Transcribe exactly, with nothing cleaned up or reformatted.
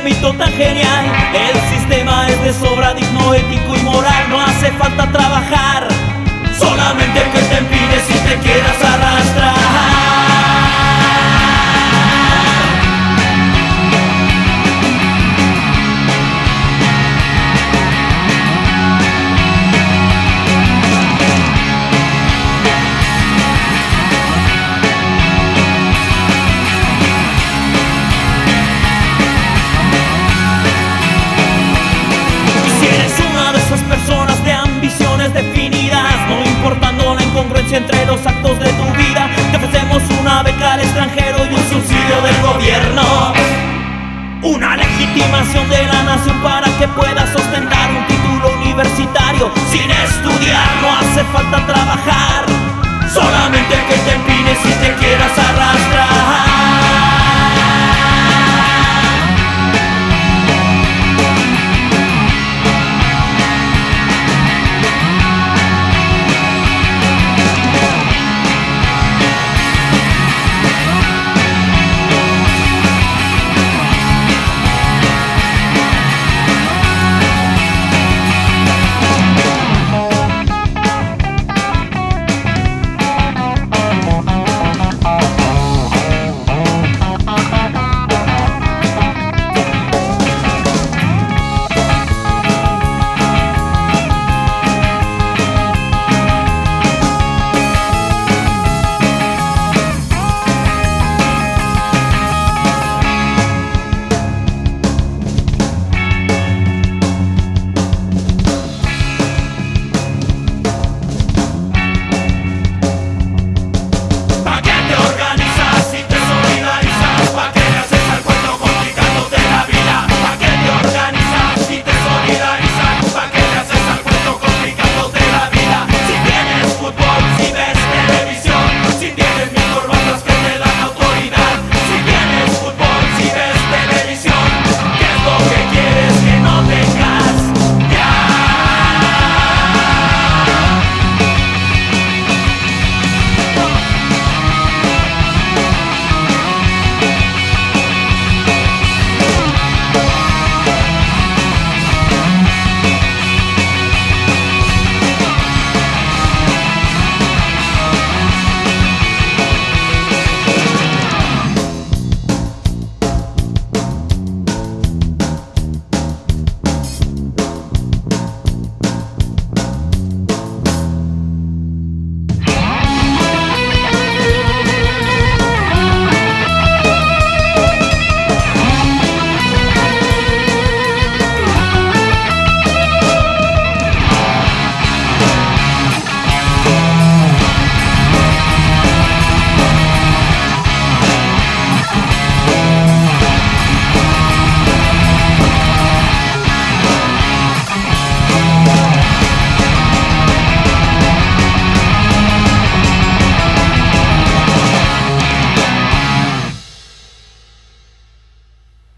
mito tan genial. El sistema es de sobra digno, ético y moral. No hace falta trabajar, solamente que te empines y te quieras arrastrar. Personas de ambiciones definidas, no importando la incongruencia entre los actos de tu vida, te ofrecemos una beca al extranjero y un subsidio del gobierno, una legitimación de la nación para que puedas ostentar un título universitario. Sin estudiar no hace falta trabajar, solamente